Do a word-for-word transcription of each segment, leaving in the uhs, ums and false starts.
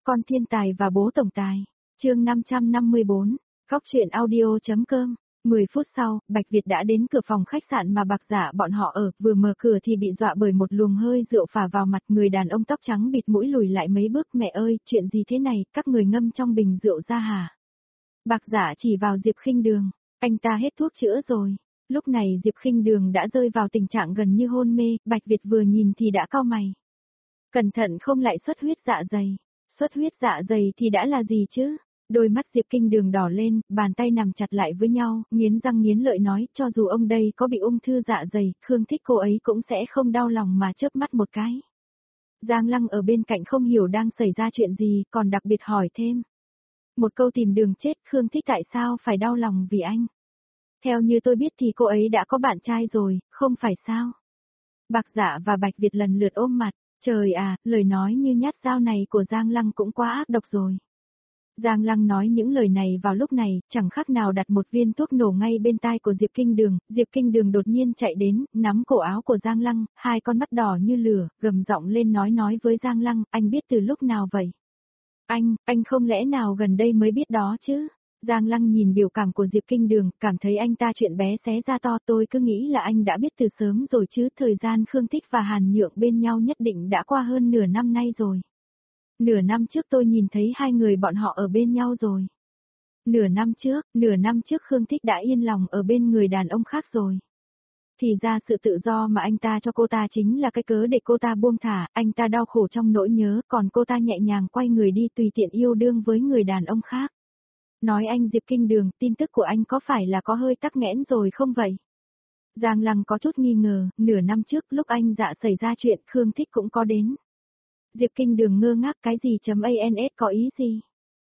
Con thiên tài và bố tổng tài. Chương năm trăm năm mươi bốn, Góc truyện audio.com. mười phút sau, Bạch Việt đã đến cửa phòng khách sạn mà Bạc Dạ bọn họ ở, vừa mở cửa thì bị dọa bởi một luồng hơi rượu phả vào mặt, người đàn ông tóc trắng bịt mũi lùi lại mấy bước, mẹ ơi, chuyện gì thế này, các người ngâm trong bình rượu ra hả? Bạc Dạ chỉ vào Diệp Khinh Đường, anh ta hết thuốc chữa rồi. Lúc này Diệp Khinh Đường đã rơi vào tình trạng gần như hôn mê, Bạch Việt vừa nhìn thì đã cau mày. Cẩn thận không lại xuất huyết dạ dày. Xuất huyết dạ dày thì đã là gì chứ? Đôi mắt Diệp Kinh Đường đỏ lên, bàn tay nằm chặt lại với nhau, nghiến răng nghiến lợi nói, cho dù ông đây có bị ung thư dạ dày, Khương Thích cô ấy cũng sẽ không đau lòng mà chớp mắt một cái. Giang Lăng ở bên cạnh không hiểu đang xảy ra chuyện gì, còn đặc biệt hỏi thêm. Một câu tìm đường chết, Khương Thích tại sao phải đau lòng vì anh? Theo như tôi biết thì cô ấy đã có bạn trai rồi, không phải sao? Bạc Dạ và Bạch Việt lần lượt ôm mặt. Trời à, lời nói như nhát dao này của Giang Lăng cũng quá ác độc rồi. Giang Lăng nói những lời này vào lúc này, chẳng khác nào đặt một viên thuốc nổ ngay bên tai của Diệp Kinh Đường. Diệp Kinh Đường đột nhiên chạy đến, nắm cổ áo của Giang Lăng, hai con mắt đỏ như lửa, gầm giọng lên nói nói với Giang Lăng, anh biết từ lúc nào vậy? Anh, anh không lẽ nào gần đây mới biết đó chứ? Giang Lăng nhìn biểu cảm của Diệp Kinh Đường, cảm thấy anh ta chuyện bé xé ra to, tôi cứ nghĩ là anh đã biết từ sớm rồi chứ, thời gian Khương Thích và Hàn Nhượng bên nhau nhất định đã qua hơn nửa năm nay rồi. Nửa năm trước tôi nhìn thấy hai người bọn họ ở bên nhau rồi. Nửa năm trước, nửa năm trước Khương Thích đã yên lòng ở bên người đàn ông khác rồi. Thì ra sự tự do mà anh ta cho cô ta chính là cái cớ để cô ta buông thả, anh ta đau khổ trong nỗi nhớ, còn cô ta nhẹ nhàng quay người đi tùy tiện yêu đương với người đàn ông khác. Nói anh Diệp Kinh Đường, tin tức của anh có phải là có hơi tắc nghẽn rồi không vậy? Giang Lăng có chút nghi ngờ, nửa năm trước lúc anh Dạ xảy ra chuyện, Khương Thích cũng có đến. Diệp Kinh Đường ngơ ngác, cái gì chấm ans có ý gì?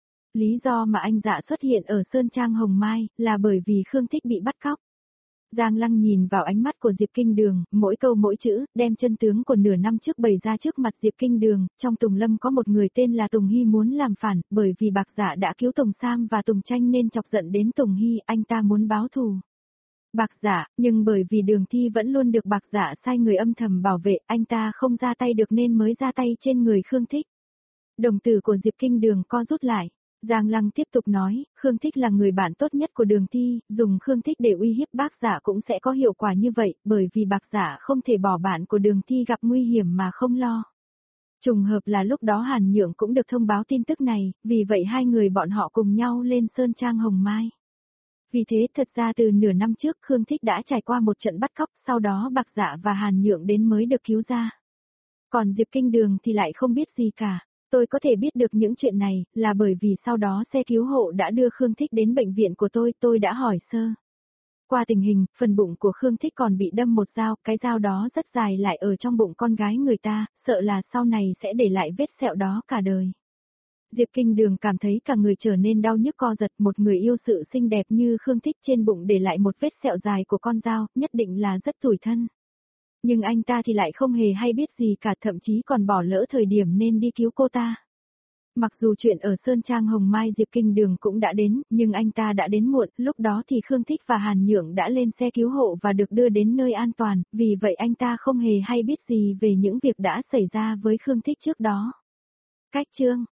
Lý do mà anh Dạ xuất hiện ở Sơn Trang Hồng Mai, là bởi vì Khương Thích bị bắt cóc. Giang Lăng nhìn vào ánh mắt của Diệp Kinh Đường, mỗi câu mỗi chữ, đem chân tướng của nửa năm trước bày ra trước mặt Diệp Kinh Đường. Trong Tùng Lâm có một người tên là Tùng Hy muốn làm phản, bởi vì Bạc Dạ đã cứu Tùng Sam và Tùng Tranh nên chọc giận đến Tùng Hy, anh ta muốn báo thù. Bạc Dạ, nhưng bởi vì Đường Thi vẫn luôn được Bạc Dạ sai người âm thầm bảo vệ, anh ta không ra tay được nên mới ra tay trên người Khương Thích. Đồng tử của Diệp Kinh Đường co rút lại. Giang Lăng tiếp tục nói, Khương Thích là người bạn tốt nhất của Đường Thi, dùng Khương Thích để uy hiếp Bạc Dạ cũng sẽ có hiệu quả như vậy, bởi vì Bạc Dạ không thể bỏ bạn của Đường Thi gặp nguy hiểm mà không lo. Trùng hợp là lúc đó Hàn Nhượng cũng được thông báo tin tức này, vì vậy hai người bọn họ cùng nhau lên Sơn Trang Hồng Mai. Vì thế thật ra từ nửa năm trước Khương Thích đã trải qua một trận bắt cóc, sau đó Bạc Dạ và Hàn Nhượng đến mới được cứu ra. Còn Diệp Kinh Đường thì lại không biết gì cả. Tôi có thể biết được những chuyện này, là bởi vì sau đó xe cứu hộ đã đưa Khương Thích đến bệnh viện của tôi, tôi đã hỏi sơ. Qua tình hình, phần bụng của Khương Thích còn bị đâm một dao, cái dao đó rất dài lại ở trong bụng con gái người ta, sợ là sau này sẽ để lại vết sẹo đó cả đời. Diệp Kinh Đường cảm thấy cả người trở nên đau nhức co giật, một người yêu sự xinh đẹp như Khương Thích trên bụng để lại một vết sẹo dài của con dao, nhất định là rất tủi thân. Nhưng anh ta thì lại không hề hay biết gì cả, thậm chí còn bỏ lỡ thời điểm nên đi cứu cô ta. Mặc dù chuyện ở Sơn Trang Hồng Mai Diệp Kinh Đường cũng đã đến, nhưng anh ta đã đến muộn, lúc đó thì Khương Thích và Hàn Nhượng đã lên xe cứu hộ và được đưa đến nơi an toàn, vì vậy anh ta không hề hay biết gì về những việc đã xảy ra với Khương Thích trước đó. Cách chương